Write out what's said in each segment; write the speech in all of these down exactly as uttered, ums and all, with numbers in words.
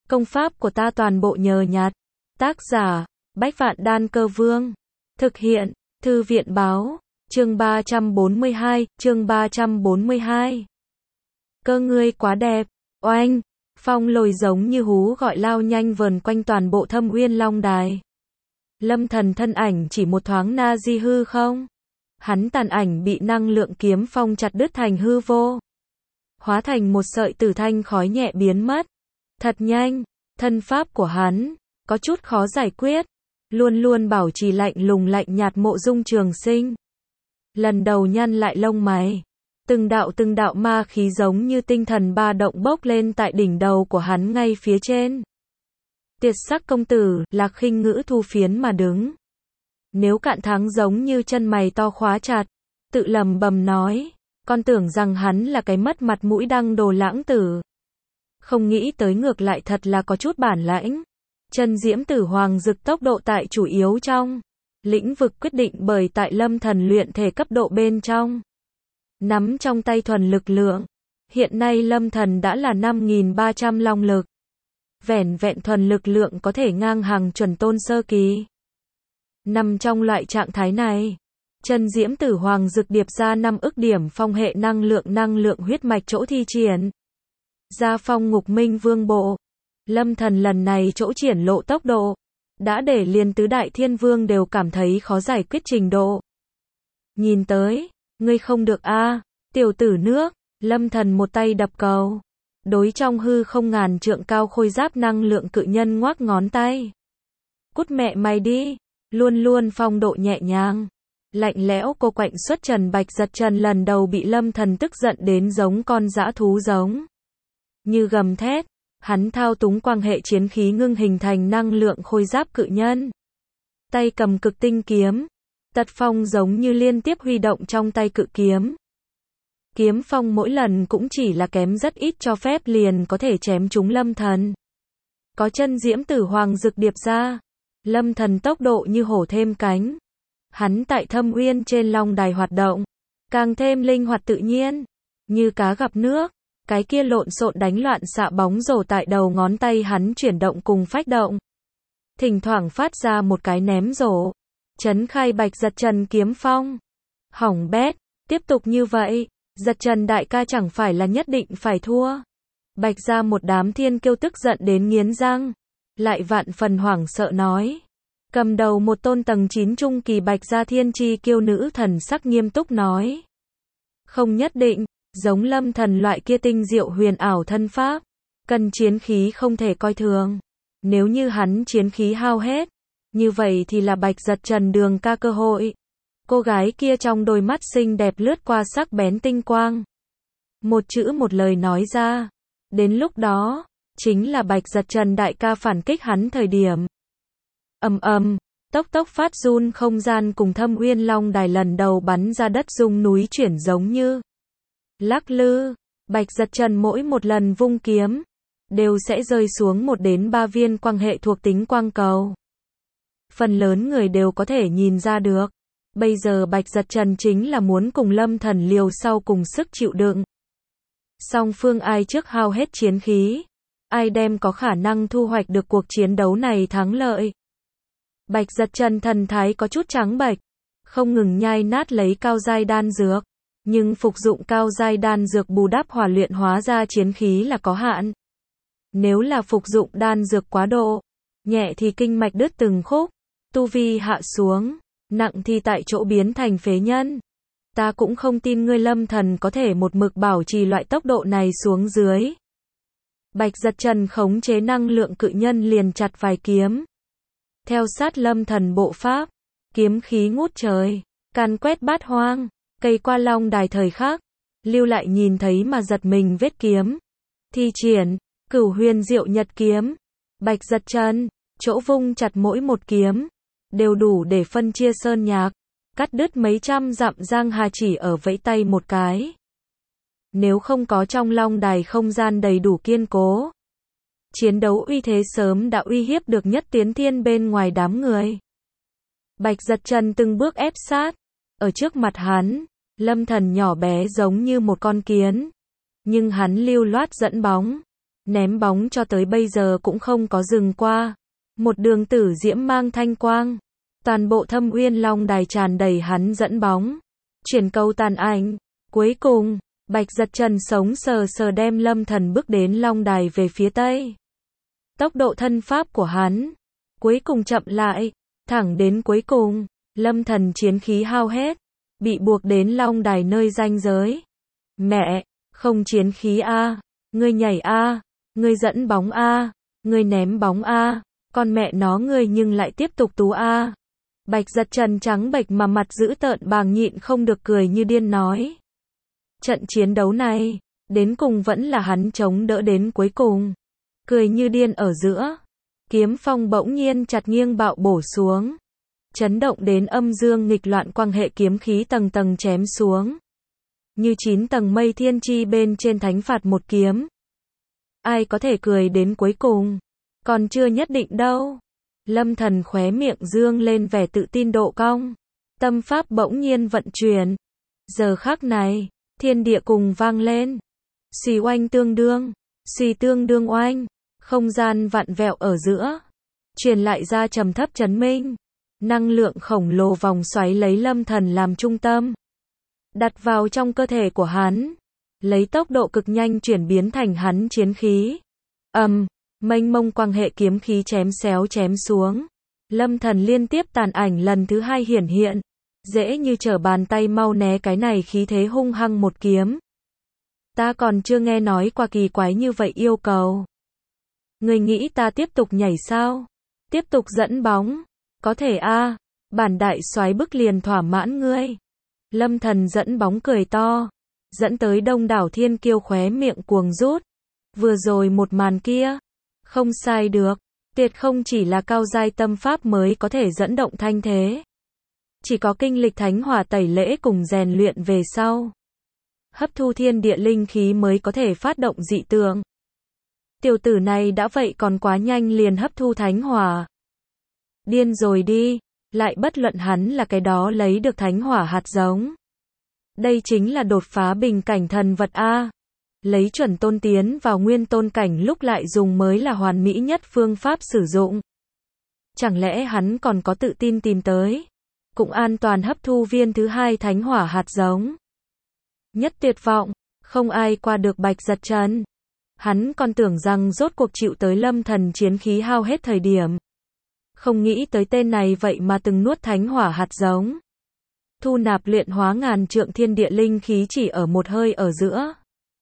Công pháp của ta toàn bộ nhờ nhặt. Tác giả, Bách Vạn Đan Cơ Vương. Thực hiện, Thư viện Báo. Chương ba trăm bốn mươi hai, chương ba trăm bốn mươi hai. Cơ ngươi quá đẹp. Oanh, phong lồi giống như hú gọi lao nhanh vờn quanh toàn bộ Thâm Uyên Long Đài. Lâm Thần thân ảnh chỉ một thoáng na di hư không. Hắn tàn ảnh bị năng lượng kiếm phong chặt đứt thành hư vô. Hóa thành một sợi tử thanh khói nhẹ biến mất. Thật nhanh, thân pháp của hắn, có chút khó giải quyết. Luôn luôn bảo trì lạnh lùng lạnh nhạt Mộ Dung Trường Sinh. Lần đầu nhăn lại lông mày. Từng đạo từng đạo ma khí giống như tinh thần ba động bốc lên tại đỉnh đầu của hắn ngay phía trên. Tiệt sắc công tử, Lạc Khinh Ngữ thu phiến mà đứng. Nếu cạn thắng giống như chân mày to khóa chặt, tự lầm bầm nói, con tưởng rằng hắn là cái mất mặt mũi đăng đồ lãng tử. Không nghĩ tới ngược lại thật là có chút bản lãnh. Chân diễm tử hoàng dực tốc độ tại chủ yếu trong lĩnh vực quyết định bởi tại Lâm Thần luyện thể cấp độ bên trong. Nắm trong tay thuần lực lượng. Hiện nay Lâm Thần đã là năm nghìn ba trăm long lực. Vẻn vẹn thuần lực lượng có thể ngang hàng chuẩn tôn sơ kỳ. Nằm trong loại trạng thái này, chân diễm tử hoàng dực điệp ra năm ức điểm phong hệ năng lượng năng lượng huyết mạch chỗ thi triển. Gia phong ngục minh vương bộ. Lâm Thần lần này chỗ triển lộ tốc độ, đã để liền tứ đại thiên vương đều cảm thấy khó giải quyết trình độ. Nhìn tới, ngươi không được a, tiểu tử nước. Lâm Thần một tay đập cầu. Đối trong hư không ngàn trượng cao khôi giáp năng lượng cự nhân ngoác ngón tay. Cút mẹ mày đi. Luôn luôn phong độ nhẹ nhàng, lạnh lẽo cô quạnh xuất trần Bạch Giật Trần lần đầu bị Lâm Thần tức giận đến giống con dã thú giống. Như gầm thét, hắn thao túng quang hệ chiến khí ngưng hình thành năng lượng khôi giáp cự nhân. Tay cầm cực tinh kiếm, tật phong giống như liên tiếp huy động trong tay cự kiếm. Kiếm phong mỗi lần cũng chỉ là kém rất ít cho phép liền có thể chém trúng Lâm Thần. Có chân diễm tử hoàng dực điệp ra. Lâm Thần tốc độ như hổ thêm cánh. Hắn tại Thâm Uyên trên Long Đài hoạt động, càng thêm linh hoạt tự nhiên, như cá gặp nước. Cái kia lộn xộn đánh loạn xạ bóng rổ tại đầu ngón tay hắn chuyển động cùng phách động. Thỉnh thoảng phát ra một cái ném rổ, chấn khai Bạch Giật Trần kiếm phong. Hỏng bét, tiếp tục như vậy, Giật Trần đại ca chẳng phải là nhất định phải thua. Bạch ra một đám thiên kiêu tức giận đến nghiến răng. Lại vạn phần hoảng sợ nói. Cầm đầu một tôn tầng chín trung kỳ Bạch gia thiên chi kiêu nữ thần sắc nghiêm túc nói. Không nhất định, giống Lâm Thần loại kia tinh diệu huyền ảo thân pháp. Cần chiến khí không thể coi thường. Nếu như hắn chiến khí hao hết, như vậy thì là Bạch Giật Trần đường ca cơ hội. Cô gái kia trong đôi mắt xinh đẹp lướt qua sắc bén tinh quang. Một chữ một lời nói ra. Đến lúc đó, chính là Bạch Giật Trần đại ca phản kích hắn thời điểm. Ầm ầm, tốc tốc phát run không gian cùng Thâm Uyên Long Đài lần đầu bắn ra đất rung núi chuyển giống như lắc lư. Bạch Giật Trần mỗi một lần vung kiếm, đều sẽ rơi xuống một đến ba viên quang hệ thuộc tính quang cầu. Phần lớn người đều có thể nhìn ra được. Bây giờ Bạch Giật Trần chính là muốn cùng Lâm Thần liều sau cùng sức chịu đựng. Song phương ai trước hao hết chiến khí, ai đem có khả năng thu hoạch được cuộc chiến đấu này thắng lợi. Bạch Giật Trần thần thái có chút trắng bệch, không ngừng nhai nát lấy cao giai đan dược, nhưng phục dụng cao giai đan dược bù đắp hỏa luyện hóa ra chiến khí là có hạn. Nếu là phục dụng đan dược quá độ, nhẹ thì kinh mạch đứt từng khúc, tu vi hạ xuống, nặng thì tại chỗ biến thành phế nhân. Ta cũng không tin ngươi Lâm Thần có thể một mực bảo trì loại tốc độ này xuống dưới. Bạch Giật Trần khống chế năng lượng cự nhân liền chặt vài kiếm. Theo sát Lâm Thần bộ pháp, kiếm khí ngút trời, càn quét bát hoang, cây qua Long Đài thời khắc, lưu lại nhìn thấy mà giật mình vết kiếm. Thi triển, Cửu Huyền Diệu Nhật kiếm. Bạch Giật Trần, chỗ vung chặt mỗi một kiếm, đều đủ để phân chia sơn nhạc, cắt đứt mấy trăm dặm giang hà chỉ ở vẫy tay một cái. Nếu không có trong Long Đài không gian đầy đủ kiên cố, chiến đấu uy thế sớm đã uy hiếp được Nhất Tiến Thiên bên ngoài đám người. Bạch Giật Trần từng bước ép sát, ở trước mặt hắn, Lâm Thần nhỏ bé giống như một con kiến, nhưng hắn lưu loát dẫn bóng, ném bóng cho tới bây giờ cũng không có dừng qua. Một đường tử diễm mang thanh quang. Toàn bộ Thâm Uyên Long Đài tràn đầy hắn dẫn bóng. Chuyển câu tàn ảnh. Cuối cùng, Bạch Giật Trần sống sờ sờ đem Lâm Thần bước đến Long Đài về phía tây. Tốc độ thân pháp của hắn cuối cùng chậm lại, thẳng đến cuối cùng, Lâm Thần chiến khí hao hết, bị buộc đến Long Đài nơi ranh giới. Mẹ, không chiến khí a, ngươi nhảy a, ngươi dẫn bóng a, ngươi ném bóng a, con mẹ nó ngươi nhưng lại tiếp tục tú a. Bạch Giật Trần trắng bệch mà mặt dữ tợn bàng nhịn không được cười như điên nói. Trận chiến đấu này, đến cùng vẫn là hắn chống đỡ đến cuối cùng. Cười như điên ở giữa, kiếm phong bỗng nhiên chặt nghiêng bạo bổ xuống. Chấn động đến âm dương nghịch loạn quang hệ kiếm khí tầng tầng chém xuống. Như chín tầng mây thiên chi bên trên thánh phạt một kiếm. Ai có thể cười đến cuối cùng? Còn chưa nhất định đâu. Lâm Thần khóe miệng dương lên vẻ tự tin độ cong. Tâm pháp bỗng nhiên vận chuyển. Giờ khắc này, thiên địa cùng vang lên. Xì oanh tương đương, xì tương đương oanh. Không gian vặn vẹo ở giữa. Truyền lại ra trầm thấp chấn minh. Năng lượng khổng lồ vòng xoáy lấy Lâm Thần làm trung tâm. Đặt vào trong cơ thể của hắn. Lấy tốc độ cực nhanh chuyển biến thành hắn chiến khí. Ầm, um, mênh mông quang hệ kiếm khí chém xéo chém xuống. Lâm Thần liên tiếp tàn ảnh lần thứ hai hiển hiện. Dễ như trở bàn tay mau né cái này khí thế hung hăng một kiếm. Ta còn chưa nghe nói qua kỳ quái như vậy yêu cầu. Người nghĩ ta tiếp tục nhảy sao? Tiếp tục dẫn bóng? Có thể a, à, bản đại soái bức liền thỏa mãn ngươi. Lâm Thần dẫn bóng cười to, dẫn tới đông đảo thiên kiêu khóe miệng cuồng rút. Vừa rồi một màn kia, không sai được, tuyệt không chỉ là cao giai tâm pháp mới có thể dẫn động thanh thế. Chỉ có kinh lịch thánh hỏa tẩy lễ cùng rèn luyện về sau, hấp thu thiên địa linh khí mới có thể phát động dị tượng. Tiểu tử này đã vậy còn quá nhanh liền hấp thu thánh hỏa. Điên rồi đi, lại bất luận hắn là cái đó lấy được thánh hỏa hạt giống. Đây chính là đột phá bình cảnh thần vật a. Lấy chuẩn tôn tiến vào nguyên tôn cảnh lúc lại dùng mới là hoàn mỹ nhất phương pháp sử dụng. Chẳng lẽ hắn còn có tự tin tìm tới, cũng an toàn hấp thu viên thứ hai thánh hỏa hạt giống. Nhất tuyệt vọng, không ai qua được Bạch Giật Trần. Hắn còn tưởng rằng rốt cuộc chịu tới Lâm Thần chiến khí hao hết thời điểm. Không nghĩ tới tên này vậy mà từng nuốt thánh hỏa hạt giống. Thu nạp luyện hóa ngàn trượng thiên địa linh khí chỉ ở một hơi ở giữa.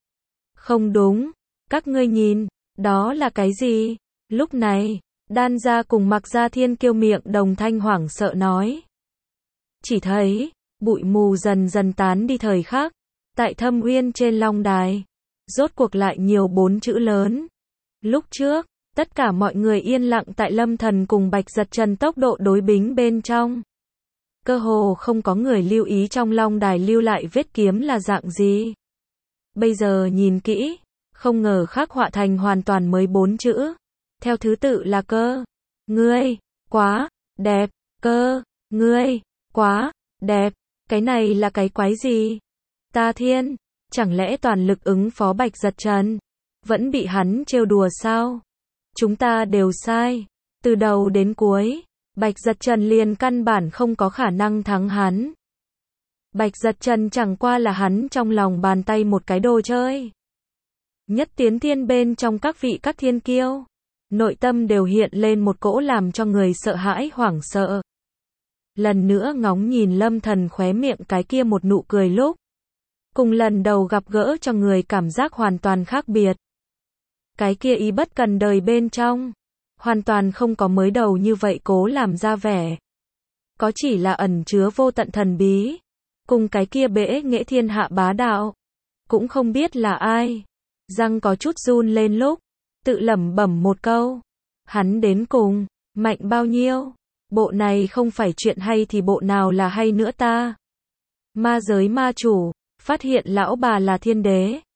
Không đúng, các ngươi nhìn, đó là cái gì? Lúc này, Đan gia cùng Mặc Gia Thiên kiêu miệng đồng thanh hoảng sợ nói. Chỉ thấy, bụi mù dần dần tán đi thời khắc, tại Thâm Uyên trên Long Đài, rốt cuộc lại nhiều bốn chữ lớn. Lúc trước, tất cả mọi người yên lặng tại Lâm Thần cùng Bạch Giật Trần tốc độ đối bính bên trong. Cơ hồ không có người lưu ý trong Long Đài lưu lại vết kiếm là dạng gì. Bây giờ nhìn kỹ, không ngờ khắc họa thành hoàn toàn mới bốn chữ. Theo thứ tự là cơ, ngươi, quá, đẹp, cơ, ngươi, quá, đẹp. Cái này là cái quái gì? Ta thiên, chẳng lẽ toàn lực ứng phó Bạch Giật Trần, vẫn bị hắn trêu đùa sao? Chúng ta đều sai. Từ đầu đến cuối, Bạch Giật Trần liền căn bản không có khả năng thắng hắn. Bạch Giật Trần chẳng qua là hắn trong lòng bàn tay một cái đồ chơi. Nhất tiến thiên bên trong các vị các thiên kiêu, nội tâm đều hiện lên một cỗ làm cho người sợ hãi hoảng sợ. Lần nữa ngóng nhìn Lâm Thần khóe miệng cái kia một nụ cười lúc. Cùng lần đầu gặp gỡ cho người cảm giác hoàn toàn khác biệt. Cái kia ý bất cần đời bên trong, hoàn toàn không có mới đầu như vậy cố làm ra vẻ. Có chỉ là ẩn chứa vô tận thần bí. Cùng cái kia bẽ nghệ thiên hạ bá đạo. Cũng không biết là ai. Răng có chút run lên lúc. Tự lẩm bẩm một câu. Hắn đến cùng, mạnh bao nhiêu. Bộ này không phải chuyện hay thì bộ nào là hay nữa ta. Ma giới ma chủ, phát hiện lão bà là thiên đế.